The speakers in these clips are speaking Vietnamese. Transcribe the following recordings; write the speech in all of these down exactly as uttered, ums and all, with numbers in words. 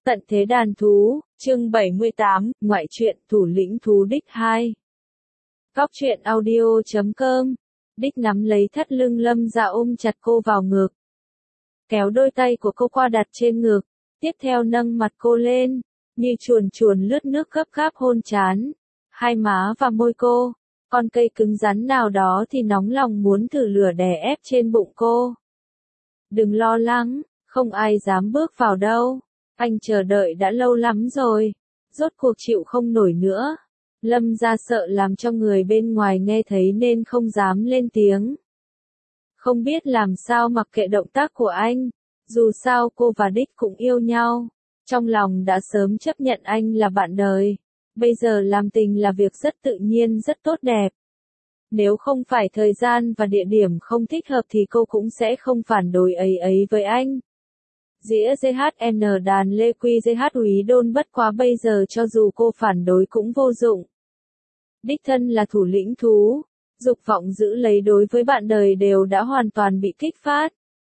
Tận thế đàn thú, chương bảy mươi tám, ngoại truyện thủ lĩnh thú đích hai. Góc truyện audio chấm com. Đích nắm lấy thắt lưng Lâm Dạ ôm chặt cô vào ngực. Kéo đôi tay của cô qua đặt trên ngực, tiếp theo nâng mặt cô lên, như chuồn chuồn lướt nước gấp gáp hôn trán, hai má và môi cô. Con cây cứng rắn nào đó thì nóng lòng muốn thử lửa đè ép trên bụng cô. Đừng lo lắng, không ai dám bước vào đâu. Anh chờ đợi đã lâu lắm rồi, rốt cuộc chịu không nổi nữa. Lâm Gia sợ làm cho người bên ngoài nghe thấy nên không dám lên tiếng. Không biết làm sao mặc kệ động tác của anh, dù sao cô và Đích cũng yêu nhau. Trong lòng đã sớm chấp nhận anh là bạn đời. Bây giờ làm tình là việc rất tự nhiên, rất tốt đẹp. Nếu không phải thời gian và địa điểm không thích hợp thì cô cũng sẽ không phản đối ấy ấy với anh. Dĩa giê hát en đàn Lê Quy giê hát Úy Đôn bất quá bây giờ cho dù cô phản đối cũng vô dụng. Đích thân là thủ lĩnh thú, dục vọng giữ lấy đối với bạn đời đều đã hoàn toàn bị kích phát.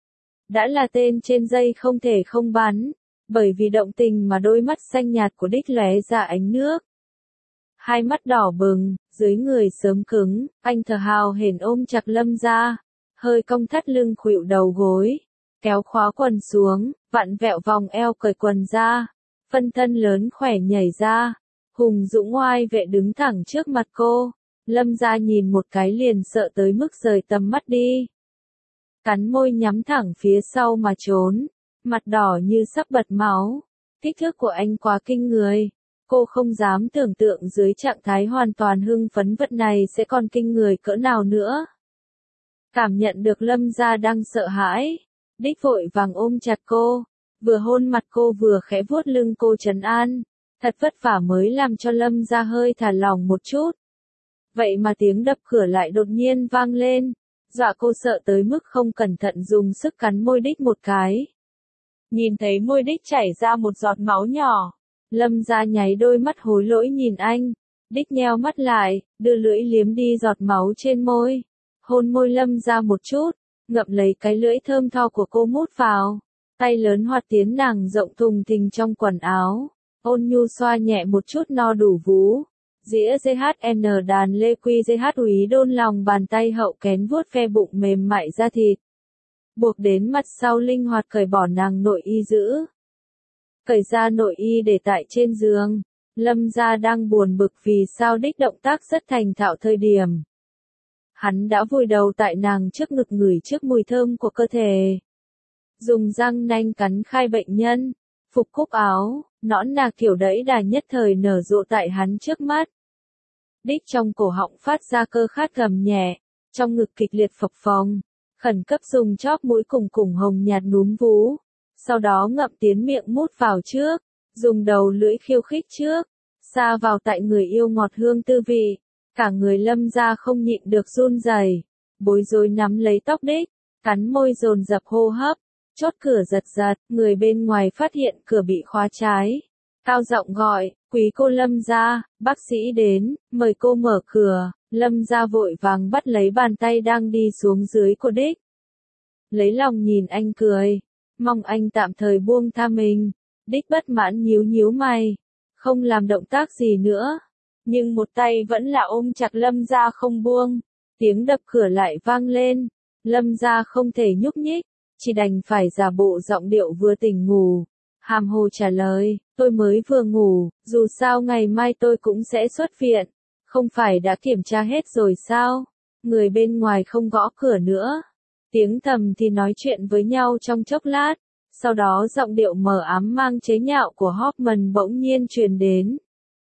Đã là tên trên dây không thể không bắn, bởi vì động tình mà đôi mắt xanh nhạt của Đích lóe ra ánh nước. Hai mắt đỏ bừng, dưới người sớm cứng, anh thở hào hển ôm chặt Lâm Gia, hơi cong thắt lưng khuỵu đầu gối. Kéo khóa quần xuống, vặn vẹo vòng eo cởi quần ra, phân thân lớn khỏe nhảy ra, hùng dũng oai vệ đứng thẳng trước mặt cô. Lâm Gia nhìn một cái liền sợ tới mức rời tầm mắt đi. Cắn môi nhắm thẳng phía sau mà trốn, mặt đỏ như sắp bật máu. Kích thước của anh quá kinh người, cô không dám tưởng tượng dưới trạng thái hoàn toàn hưng phấn vật này sẽ còn kinh người cỡ nào nữa. Cảm nhận được Lâm Gia đang sợ hãi. Đích vội vàng ôm chặt cô, vừa hôn mặt cô vừa khẽ vuốt lưng cô trấn an, thật vất vả mới làm cho Lâm Gia hơi thả lỏng một chút. Vậy mà tiếng đập cửa lại đột nhiên vang lên, dọa cô sợ tới mức không cẩn thận dùng sức cắn môi Đích một cái. Nhìn thấy môi Đích chảy ra một giọt máu nhỏ, Lâm Gia nháy đôi mắt hối lỗi nhìn anh, Đích nheo mắt lại, đưa lưỡi liếm đi giọt máu trên môi, hôn môi Lâm Gia một chút. Ngậm lấy cái lưỡi thơm tho của cô mút vào, tay lớn hoạt tiến nàng rộng thùng thình trong quần áo, ôn nhu xoa nhẹ một chút no đủ vú. Dĩa giê hát en đàn Lê Quy giê hát Úy Đôn lòng bàn tay hậu kén vuốt ve bụng mềm mại da thịt. Buộc đến mặt sau linh hoạt cởi bỏ nàng nội y giữ. Cởi ra nội y để tại trên giường, Lâm Gia đang buồn bực vì sao Đích động tác rất thành thạo thời điểm. Hắn đã vùi đầu tại nàng trước ngực ngửi trước mùi thơm của cơ thể. Dùng răng nanh cắn khai bệnh nhân, phục cúc áo, nõn nà kiểu đẫy đà nhất thời nở rộ tại hắn trước mắt. Đích trong cổ họng phát ra cơ khát gầm nhẹ, trong ngực kịch liệt phập phồng, khẩn cấp dùng chóp mũi cùng cùng hồng nhạt núm vú, sau đó ngậm tiến miệng mút vào trước, dùng đầu lưỡi khiêu khích trước, xa vào tại người yêu ngọt hương tư vị. Cả người Lâm Gia không nhịn được run rẩy, bối rối nắm lấy tóc Đích, cắn môi dồn dập hô hấp, chốt cửa giật giật, người bên ngoài phát hiện cửa bị khóa trái. Cao giọng gọi, quý cô Lâm Gia, bác sĩ đến, mời cô mở cửa. Lâm Gia vội vàng bắt lấy bàn tay đang đi xuống dưới của Đích. Lấy lòng nhìn anh cười, mong anh tạm thời buông tha mình. Đích bất mãn nhíu nhíu mày, không làm động tác gì nữa. Nhưng một tay vẫn là ôm chặt Lâm Gia không buông, tiếng đập cửa lại vang lên, Lâm Gia không thể nhúc nhích, chỉ đành phải giả bộ giọng điệu vừa tỉnh ngủ, hàm hồ trả lời, tôi mới vừa ngủ, dù sao ngày mai tôi cũng sẽ xuất viện, không phải đã kiểm tra hết rồi sao, người bên ngoài không gõ cửa nữa, tiếng thầm thì nói chuyện với nhau trong chốc lát, sau đó giọng điệu mờ ám mang chế nhạo của Hoffman bỗng nhiên truyền đến.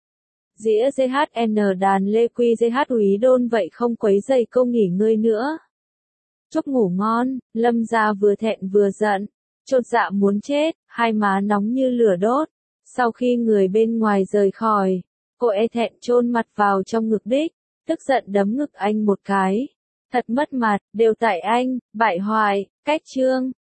Dĩa giê hát en đàn Lê Quy giê hát Úy Đôn vậy không quấy rầy cô nghỉ ngơi nữa. Chúc ngủ ngon, Lâm Gia vừa thẹn vừa giận, chột dạ muốn chết, hai má nóng như lửa đốt. Sau khi người bên ngoài rời khỏi, cô e thẹn chôn mặt vào trong ngực Đích, tức giận đấm ngực anh một cái. Thật mất mặt, đều tại anh, bại hoại, cách chương.